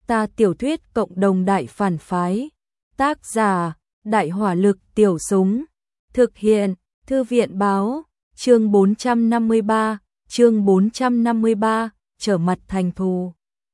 Ta tiểu thuyết cộng đồng đại phản phái. Tác giả, Đại hỏa lực tiểu súng. Thực hiện, Thư viện báo, chương 453, trở mặt thành thù.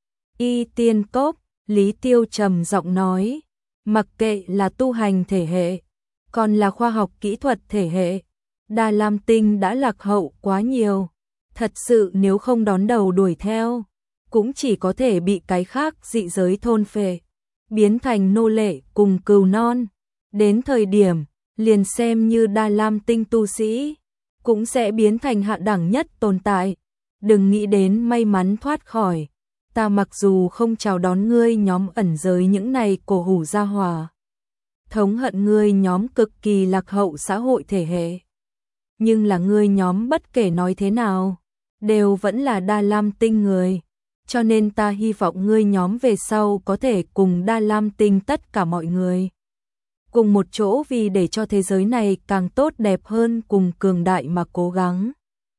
Y Tiên Cốc, Lý Tiêu trầm giọng nói, mặc kệ là tu hành thể hệ, còn là khoa học kỹ thuật thể hệ, Đà Lam Tinh đã lạc hậu quá nhiều. Thật sự nếu không đón đầu đuổi theo, cũng chỉ có thể bị cái khác dị giới thôn phệ, biến thành nô lệ cùng cừu non. Đến thời điểm, liền xem như Đà Lam Tinh tu sĩ, cũng sẽ biến thành hạ đẳng nhất tồn tại. Đừng nghĩ đến may mắn thoát khỏi. Ta mặc dù không chào đón ngươi nhóm ẩn giới những này cổ hủ gia hỏa, thống hận ngươi nhóm cực kỳ lạc hậu xã hội thể hệ, nhưng là ngươi nhóm bất kể nói thế nào, đều vẫn là Đà Lam Tinh người. Cho nên ta hy vọng ngươi nhóm về sau có thể cùng Đà Lam Tinh tất cả mọi người cùng một chỗ, vì để cho thế giới này càng tốt đẹp hơn cùng cường đại mà cố gắng.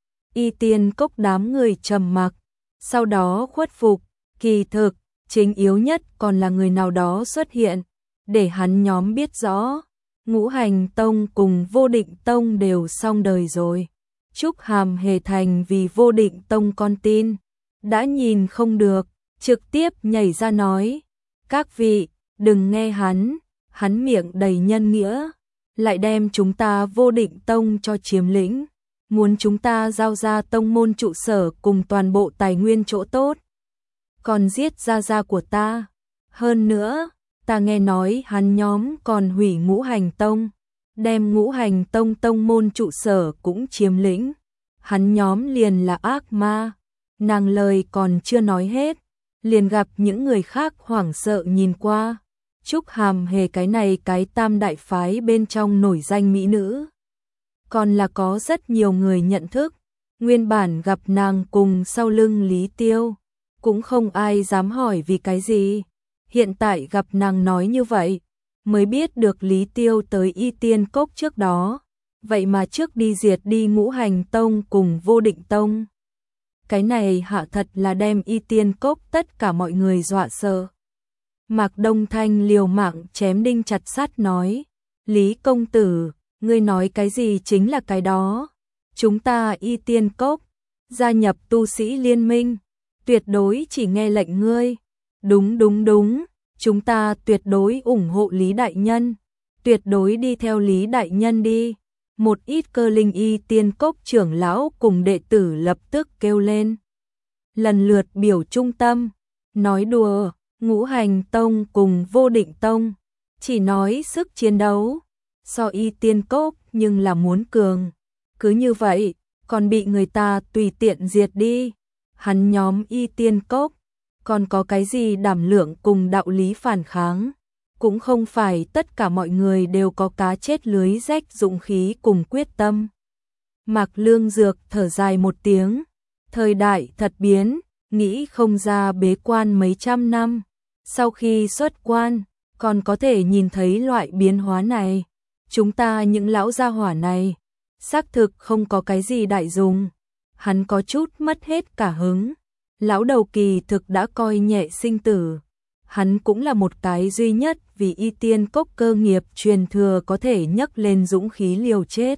Y Tiên Cốc đám người trầm mặc, sau đó khuất phục. Kỳ thực, chính yếu nhất còn là người nào đó xuất hiện, để hắn nhóm biết rõ, Ngũ Hành Tông cùng Vô Định Tông đều xong đời rồi. Trúc Hàm Hề thành vì Vô Định Tông con tin, đã nhìn không được, trực tiếp nhảy ra nói, các vị, đừng nghe hắn miệng đầy nhân nghĩa, lại đem chúng ta Vô Định Tông cho chiếm lĩnh, muốn chúng ta giao ra tông môn trụ sở cùng toàn bộ tài nguyên chỗ tốt, còn giết gia của ta. Hơn nữa, ta nghe nói hắn nhóm còn hủy Ngũ Hành Tông, đem Ngũ Hành Tông tông môn trụ sở cũng chiếm lĩnh. Hắn nhóm liền là ác ma. Nàng lời còn chưa nói hết, liền gặp những người khác hoảng sợ nhìn qua. Trúc Hàm Hề cái này cái tam đại phái bên trong nổi danh mỹ nữ, còn là có rất nhiều người nhận thức. Nguyên bản gặp nàng cùng sau lưng Lý Tiêu, cũng không ai dám hỏi vì cái gì. Hiện tại gặp nàng nói như vậy, mới biết được Lý Tiêu tới Y Tiên Cốc trước đó, vậy mà trước đi diệt đi Ngũ Hành Tông cùng Vô Định Tông. Cái này hạ thật là đem Y Tiên Cốc tất cả mọi người dọa sợ. Mạc Đông Thanh liều mạng chém đinh chặt sắt nói, Lý công tử, ngươi nói cái gì chính là cái đó. Chúng ta Y Tiên Cốc gia nhập tu sĩ liên minh, tuyệt đối chỉ nghe lệnh ngươi. Đúng, chúng ta tuyệt đối ủng hộ Lý đại nhân, tuyệt đối đi theo Lý đại nhân đi. Một ít cơ linh Y Tiên Cốc trưởng lão cùng đệ tử lập tức kêu lên, lần lượt biểu trung tâm. Nói đùa, Ngũ Hành Tông cùng Vô Định Tông chỉ nói sức chiến đấu so Y Tiên Cốc nhưng là muốn cường, cứ như vậy còn bị người ta tùy tiện diệt đi. Hắn nhóm Y Tiên Cốc còn có cái gì đảm lượng cùng đạo lý phản kháng, cũng không phải tất cả mọi người đều có cá chết lưới rách dũng khí cùng quyết tâm. Mạc Lương Dược thở dài một tiếng, thời đại thật biến, nghĩ không ra bế quan mấy trăm năm, sau khi xuất quan còn có thể nhìn thấy loại biến hóa này. Chúng ta những lão gia hỏa này xác thực không có cái gì đại dùng. Hắn có chút mất hết cả hứng. Lão đầu kỳ thực đã coi nhẹ sinh tử. Hắn cũng là một cái duy nhất vì Y Tiên Cốc cơ nghiệp truyền thừa có thể nhấc lên dũng khí liều chết.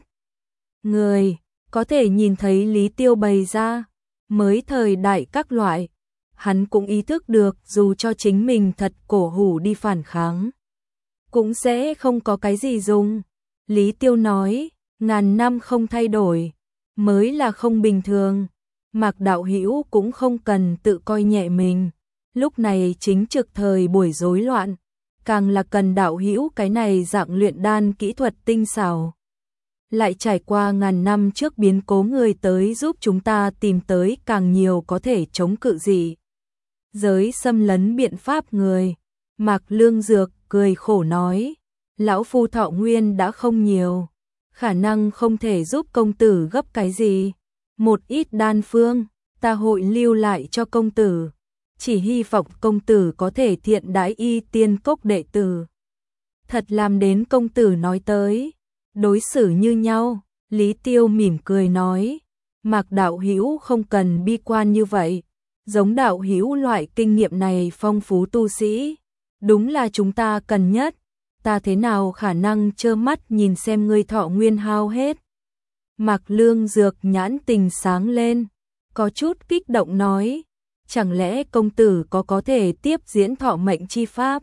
Người có thể nhìn thấy Lý Tiêu bày ra mới thời đại các loại, hắn cũng ý thức được dù cho chính mình thật cổ hủ đi phản kháng, cũng sẽ không có cái gì dùng. Lý Tiêu nói, ngàn năm không thay đổi, mới là không bình thường. Mạc đạo hữu cũng không cần tự coi nhẹ mình, lúc này chính trực thời buổi rối loạn, càng là cần đạo hữu cái này dạng luyện đan kỹ thuật tinh xảo. Lại trải qua ngàn năm trước biến cố người tới giúp chúng ta tìm tới càng nhiều có thể chống cự gì giới xâm lấn biện pháp người. Mạc Lương Dược cười khổ nói, lão phu thọ nguyên đã không nhiều, khả năng không thể giúp công tử gấp cái gì. Một ít đan phương, ta hội lưu lại cho công tử, chỉ hy vọng công tử có thể thiện đãi Y Tiên Cốc đệ tử. Thật làm đến công tử nói tới, đối xử như nhau. Lý Tiêu mỉm cười nói, Mạc đạo hữu không cần bi quan như vậy, Giống đạo hữu loại kinh nghiệm này phong phú tu sĩ, đúng là chúng ta cần nhất, ta thế nào khả năng trơ mắt nhìn xem ngươi thọ nguyên hao hết. Mạc Lương Dược nhãn tình sáng lên, có chút kích động nói, chẳng lẽ công tử có thể tiếp diễn thọ mệnh chi pháp?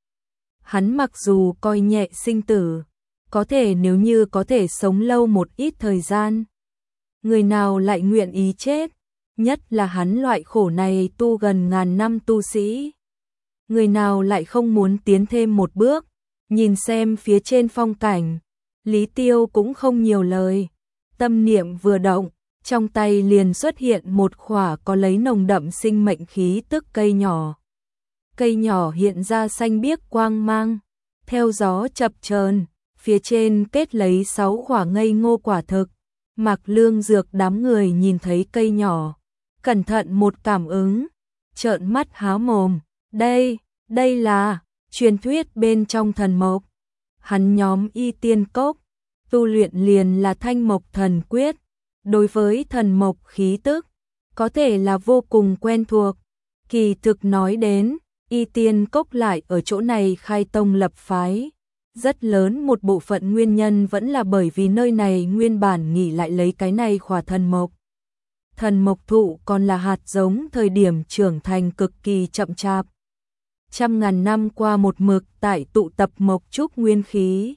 Hắn mặc dù coi nhẹ sinh tử, có thể nếu như có thể sống lâu một ít thời gian, người nào lại nguyện ý chết, nhất là hắn loại khổ này tu gần ngàn năm tu sĩ. Người nào lại không muốn tiến thêm một bước, nhìn xem phía trên phong cảnh, Lý Tiêu cũng không nhiều lời, tâm niệm vừa động, trong tay liền xuất hiện một khỏa có lấy nồng đậm sinh mệnh khí tức cây nhỏ. Cây nhỏ hiện ra xanh biếc quang mang, theo gió chập chờn, phía trên kết lấy 6 khỏa ngây ngô quả thực. Mạc Lương Dược đám người nhìn thấy cây nhỏ, cẩn thận một cảm ứng, trợn mắt há mồm, đây là truyền thuyết bên trong thần mộc. Hắn nhóm Y Tiên Cốc, tu luyện liền là Thanh Mộc Thần Quyết, đối với thần mộc khí tức, có thể là vô cùng quen thuộc. Kỳ thực nói đến, Y Tiên Cốc lại ở chỗ này khai tông lập phái. Rất lớn một bộ phận nguyên nhân vẫn là bởi vì nơi này nguyên bản nghỉ lại lấy cái này khỏa thần mộc. Thần mộc thụ còn là hạt giống thời điểm trưởng thành cực kỳ chậm chạp. Trăm ngàn năm qua một mực tại tụ tập mộc trúc nguyên khí,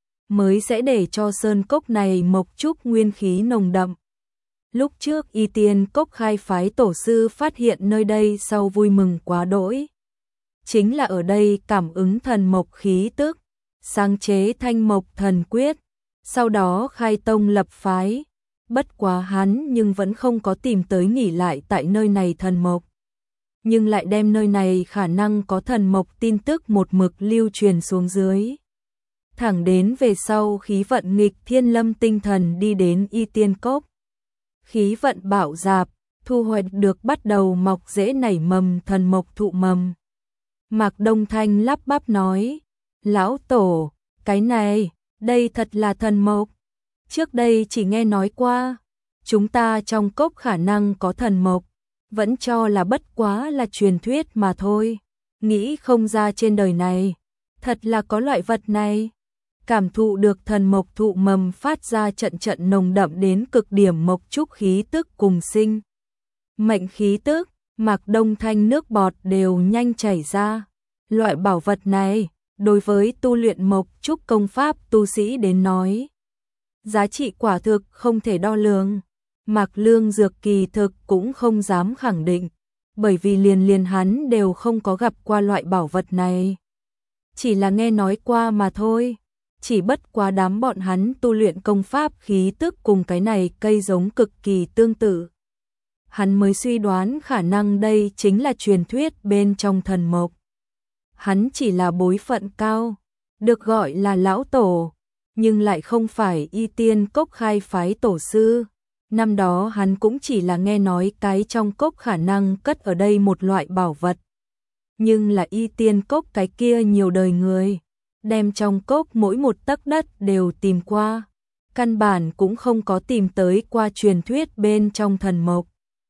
mới sẽ để cho sơn cốc này mộc trúc nguyên khí nồng đậm. Lúc trước Y Tiên Cốc khai phái tổ sư phát hiện nơi đây sau vui mừng quá đỗi. Chính là ở đây cảm ứng thần mộc khí tức, sáng chế Thanh Mộc Thần Quyết, sau đó khai tông lập phái. Bất quá hắn nhưng vẫn không có tìm tới nghỉ lại tại nơi này thần mộc, nhưng lại đem nơi này khả năng có thần mộc tin tức một mực lưu truyền xuống dưới. Thẳng đến về sau khí vận nghịch thiên lâm tinh thần đi đến Y Tiên Cốc. Khí vận bạo dạp, thu hoạch được bắt đầu mọc rễ nảy mầm thần mộc thụ mầm. Mạc Đông Thanh lắp bắp nói, lão tổ, cái này, đây thật là thần mộc. Trước đây chỉ nghe nói qua, chúng ta trong cốc khả năng có thần mộc, vẫn cho là bất quá là truyền thuyết mà thôi. Nghĩ không ra trên đời này, thật là có loại vật này. Cảm thụ được thần mộc thụ mầm phát ra trận trận nồng đậm đến cực điểm mộc trúc khí tức cùng sinh mệnh khí tức, Mạc Đông Thanh nước bọt đều nhanh chảy ra. Loại bảo vật này, đối với tu luyện mộc trúc công pháp tu sĩ đến nói, giá trị quả thực không thể đo lường. Mạc Lương Dược kỳ thực cũng không dám khẳng định, bởi vì liền hắn đều không có gặp qua loại bảo vật này. Chỉ là nghe nói qua mà thôi, chỉ bất quá đám bọn hắn tu luyện công pháp khí tức cùng cái này cây giống cực kỳ tương tự. Hắn mới suy đoán khả năng đây chính là truyền thuyết bên trong thần mộc. Hắn chỉ là bối phận cao, được gọi là lão tổ, nhưng lại không phải Y Tiên Cốc khai phái tổ sư. Năm đó hắn cũng chỉ là nghe nói cái trong cốc khả năng cất ở đây một loại bảo vật. Nhưng là Y Tiên Cốc cái kia nhiều đời người, đem trong cốc mỗi một tấc đất đều tìm qua, căn bản cũng không có tìm tới qua truyền thuyết bên trong thần mộc.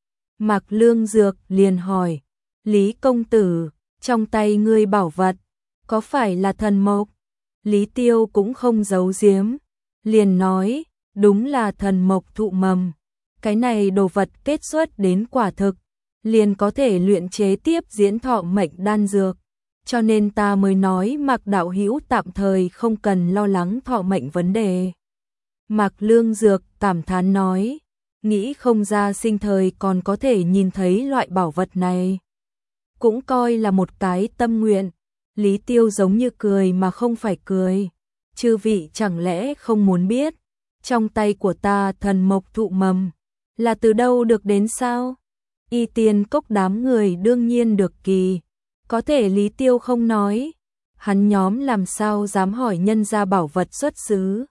Mạc Lương Dược liền hỏi, Lý công tử, trong tay ngươi bảo vật, có phải là thần mộc? Lý Tiêu cũng không giấu giếm, liền nói, đúng là thần mộc thụ mầm. Cái này đồ vật kết xuất đến quả thực, liền có thể luyện chế tiếp diễn thọ mệnh đan dược. Cho nên ta mới nói Mạc đạo hữu tạm thời không cần lo lắng thọ mệnh vấn đề. Mạc Lương Dược cảm thán nói, nghĩ không ra sinh thời còn có thể nhìn thấy loại bảo vật này. Cũng coi là một cái tâm nguyện. Lý Tiêu giống như cười mà không phải cười. Chư vị chẳng lẽ không muốn biết, trong tay của ta thần mộc thụ mầm, là từ đâu được đến sao? Y Tiên Cốc đám người đương nhiên được kỳ. Có thể Lý Tiêu không nói, hắn nhóm làm sao dám hỏi nhân gia bảo vật xuất xứ.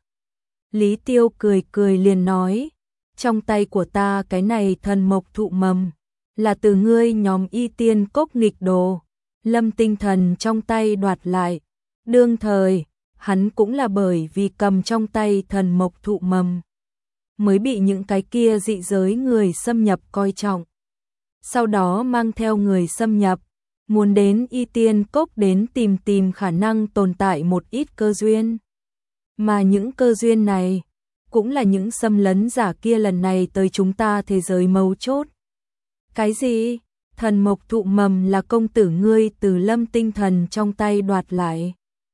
Lý Tiêu cười cười liền nói, trong tay của ta cái này thần mộc thụ mầm, là từ ngươi nhóm Y Tiên Cốc nghịch đồ, lâm tinh thần trong tay đoạt lại. Đương thời, hắn cũng là bởi vì cầm trong tay thần mộc thụ mầm, mới bị những cái kia dị giới người xâm nhập coi trọng. sau đó mang theo người xâm nhập, muốn đến Y Tiên Cốc đến tìm khả năng tồn tại một ít cơ duyên. Mà những cơ duyên này, cũng là những xâm lấn giả kia lần này tới chúng ta thế giới mấu chốt. Cái gì? Thần mộc thụ mầm là công tử ngươi từ Lâm Tinh Thần trong tay đoạt lại.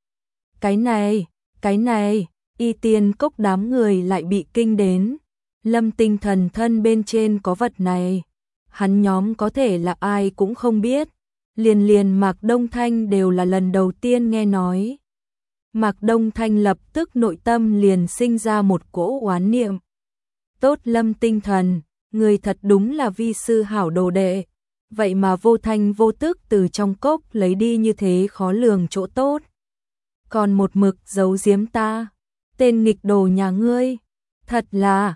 Cái này, Y Tiên Cốc đám người lại bị kinh đến. Lâm Tinh Thần thân bên trên có vật này. Hắn nhóm có thể là ai cũng không biết. Liền Mạc Đông Thanh đều là lần đầu tiên nghe nói. Mạc Đông Thanh lập tức nội tâm liền sinh ra một cỗ oán niệm. Tốt Lâm Tinh Thần, người thật đúng là vi sư hảo đồ đệ. Vậy mà vô thanh vô tức từ trong cốc lấy đi như thế khó lường chỗ tốt. Còn một mực giấu giếm ta. Tên nghịch đồ nhà ngươi. Thật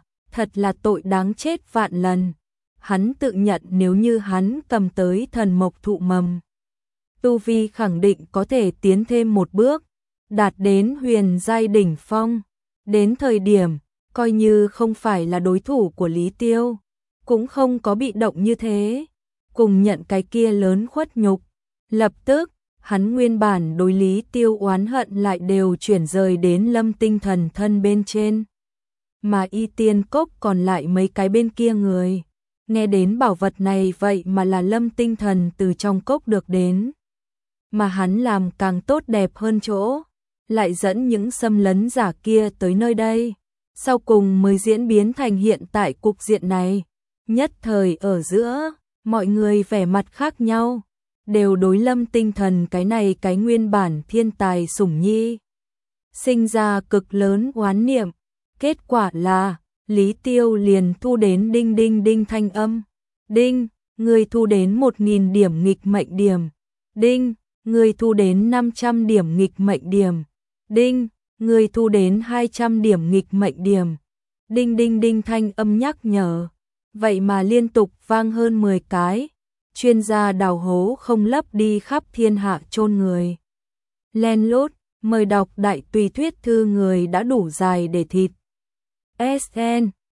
là tội đáng chết vạn lần. Hắn tự nhận nếu như hắn cầm tới thần mộc thụ mầm, tu vi khẳng định có thể tiến thêm một bước, đạt đến huyền giai đỉnh phong. Đến thời điểm, coi như không phải là đối thủ của Lý Tiêu, cũng không có bị động như thế, cùng nhận cái kia lớn khuất nhục. Lập tức, hắn nguyên bản đối Lý Tiêu oán hận lại đều chuyển rời đến Lâm Tinh Thần thân bên trên. Mà Y Tiên Cốc còn lại mấy cái bên kia người, nghe đến bảo vật này vậy mà là Lâm Tinh Thần từ trong cốc được đến. Mà hắn làm càng tốt đẹp hơn chỗ, lại dẫn những xâm lấn giả kia tới nơi đây. Sau cùng mới diễn biến thành hiện tại cục diện này. Nhất thời ở giữa, mọi người vẻ mặt khác nhau, đều đối Lâm Tinh Thần cái này cái nguyên bản thiên tài sủng nhi sinh ra cực lớn oán niệm. Kết quả là Lý Tiêu liền thu đến đinh đinh đinh thanh âm. Đinh, người thu đến 1000 điểm nghịch mệnh điểm. Đinh, người thu đến 500 điểm nghịch mệnh điểm. Đinh, người thu đến 200 điểm nghịch mệnh điểm. Đinh đinh đinh thanh âm nhắc nhở. Vậy mà liên tục vang hơn 10 cái. Chuyên gia đào hố không lấp đi khắp thiên hạ chôn người. Len lút, mời đọc đại tùy thuyết thư người đã đủ dài để thịt. SN